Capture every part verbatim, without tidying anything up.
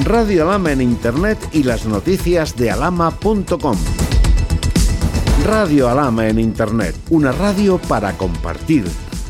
Radio Alhama en Internet y las noticias de alhama punto com. Radio Alhama en Internet, una radio para compartir.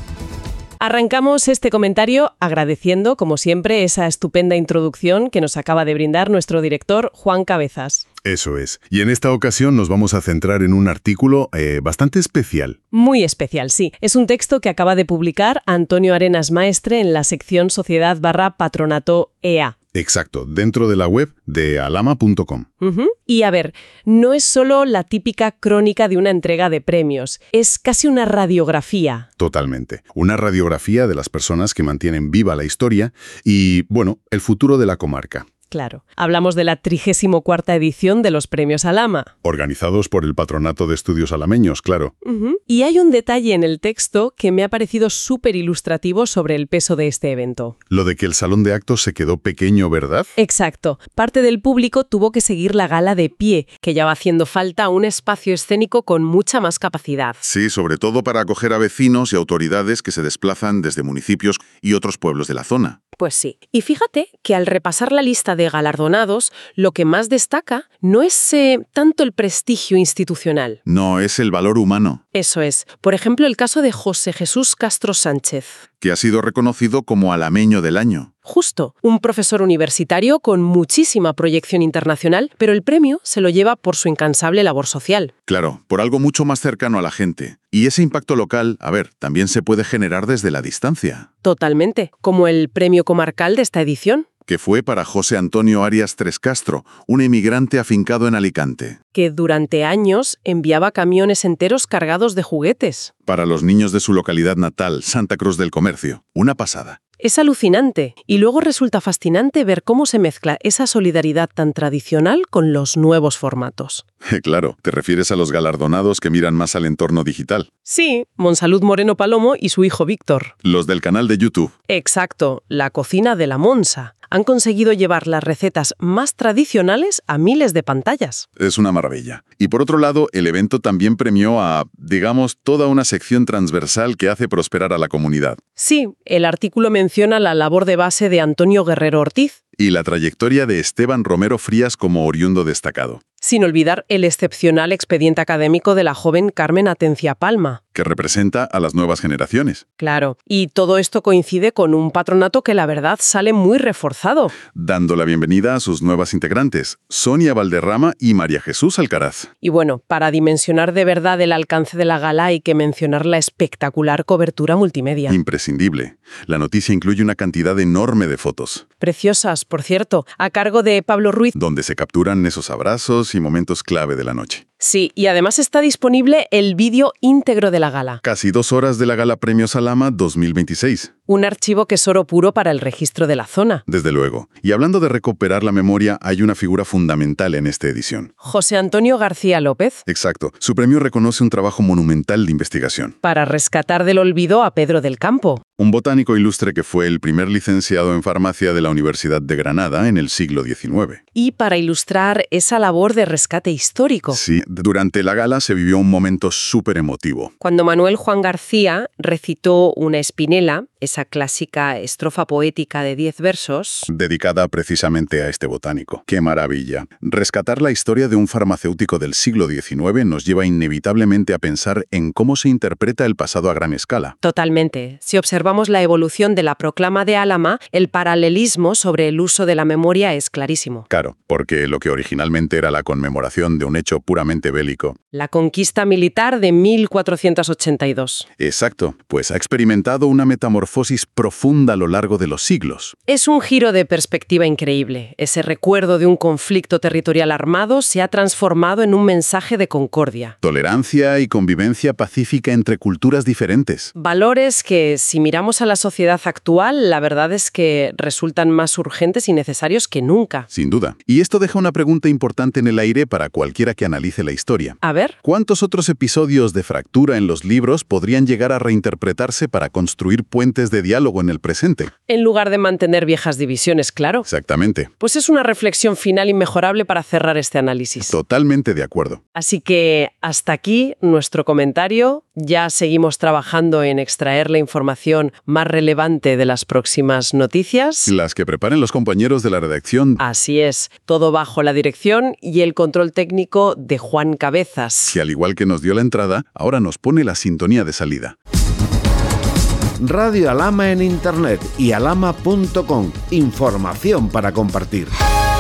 Arrancamos este comentario agradeciendo, como siempre, esa estupenda introducción que nos acaba de brindar nuestro director, Juan Cabezas. Eso es. Y en esta ocasión nos vamos a centrar en un artículo eh, bastante especial. Muy especial, sí. Es un texto que acaba de publicar Antonio Arenas Maestre en la sección Sociedad barra Patronato E A. Exacto, dentro de la web de alhama punto com. Uh-huh. Y a ver, no es solo la típica crónica de una entrega de premios, es casi una radiografía. Totalmente. Una radiografía de las personas que mantienen viva la historia y, bueno, el futuro de la comarca. Claro. Hablamos de la trigésimo cuarta edición de los Premios Alhama. Organizados por el Patronato de Estudios Alameños, claro. Uh-huh. Y hay un detalle en el texto que me ha parecido súper ilustrativo sobre el peso de este evento. Lo de que el salón de actos se quedó pequeño, ¿verdad? Exacto. Parte del público tuvo que seguir la gala de pie, que ya va haciendo falta un espacio escénico con mucha más capacidad. Sí, sobre todo para acoger a vecinos y autoridades que se desplazan desde municipios y otros pueblos de la zona. Pues sí. Y fíjate que al repasar la lista de galardonados, lo que más destaca no es eh, tanto el prestigio institucional. No, es el valor humano. Eso es. Por ejemplo, el caso de José Jesús Castro Sánchez, Que ha sido reconocido como alameño del año. Justo, un profesor universitario con muchísima proyección internacional, pero el premio se lo lleva por su incansable labor social. Claro, por algo mucho más cercano a la gente. Y ese impacto local, a ver, también se puede generar desde la distancia. Totalmente, como el premio comarcal de esta edición, Que fue para José Antonio Arias Trescastro, un emigrante afincado en Alicante. que durante años enviaba camiones enteros cargados de juguetes. Para los niños de su localidad natal, Santa Cruz del Comercio. Una pasada. Es alucinante, y luego resulta fascinante ver cómo se mezcla esa solidaridad tan tradicional con los nuevos formatos. Claro, te refieres a los galardonados que miran más al entorno digital. Sí, Monsalud Moreno Palomo y su hijo Víctor. Los del canal de YouTube. Exacto, la cocina de la Monsa. Han conseguido llevar las recetas más tradicionales a miles de pantallas. Es una maravilla. Y por otro lado, el evento también premió a, digamos, toda una sección transversal que hace prosperar a la comunidad. Sí, el artículo menciona la labor de base de Antonio Guerrero Ortiz, Y la trayectoria de Esteban Romero Frías como oriundo destacado, sin olvidar el excepcional expediente académico de la joven Carmen Atencia Palma. que representa a las nuevas generaciones, Claro, y todo esto coincide con un patronato que la verdad sale muy reforzado. dando la bienvenida a sus nuevas integrantes, Sonia Valderrama y María Jesús Alcaraz. Y bueno, para dimensionar de verdad el alcance de la gala hay que mencionar la espectacular cobertura multimedia. Imprescindible. La noticia incluye una cantidad enorme de fotos, Preciosas, por cierto, a cargo de Pablo Ruiz. donde se capturan esos abrazos y momentos clave de la noche. Sí, y además está disponible el vídeo íntegro de la gala. Casi dos horas de la Gala Premios Alhama dos mil veintiséis. Un archivo que es oro puro para el registro de la zona. Desde luego. Y hablando de recuperar la memoria, hay una figura fundamental en esta edición. José Antonio García López, Exacto. Su premio reconoce un trabajo monumental de investigación. para rescatar del olvido a Pedro del Campo. Un botánico ilustre que fue el primer licenciado en farmacia de la Universidad de Granada en el siglo diecinueve. Y para ilustrar esa labor de rescate histórico. Sí, durante la gala se vivió un momento súper emotivo. Cuando Manuel Juan García recitó una espinela, esa clásica estrofa poética de diez versos, Dedicada precisamente a este botánico. ¡Qué maravilla! Rescatar la historia de un farmacéutico del siglo diecinueve nos lleva inevitablemente a pensar en cómo se interpreta el pasado a gran escala. totalmente. Si observamos la evolución de la proclama de Álama, el paralelismo sobre el uso de la memoria es clarísimo. Claro, porque lo que originalmente era la conmemoración de un hecho puramente bélico. La conquista militar de mil cuatrocientos ochenta y dos. Exacto, pues ha experimentado una metamorfosis profunda a lo largo de los siglos. Es un giro de perspectiva increíble. Ese recuerdo de un conflicto territorial armado se ha transformado en un mensaje de concordia. Tolerancia y convivencia pacífica entre culturas diferentes. Valores que, si miramos a la sociedad actual, la verdad es que resultan más urgentes y necesarios que nunca. Sin duda. Y esto deja una pregunta importante en el aire para cualquiera que analice la historia. A ver, ¿Cuántos otros episodios de fractura en los libros podrían llegar a reinterpretarse para construir puentes de de diálogo en el presente. En lugar de mantener viejas divisiones, claro. Exactamente. Pues es una reflexión final inmejorable para cerrar este análisis. Totalmente de acuerdo. Así que hasta aquí nuestro comentario. Ya seguimos trabajando en extraer la información más relevante de las próximas noticias. Las que preparen los compañeros de la redacción. Así es, todo bajo la dirección y el control técnico de Juan Cabezas. Que al igual que nos dio la entrada, ahora nos pone la sintonía de salida. Radio Alhama en Internet y alhama punto com. Información para compartir.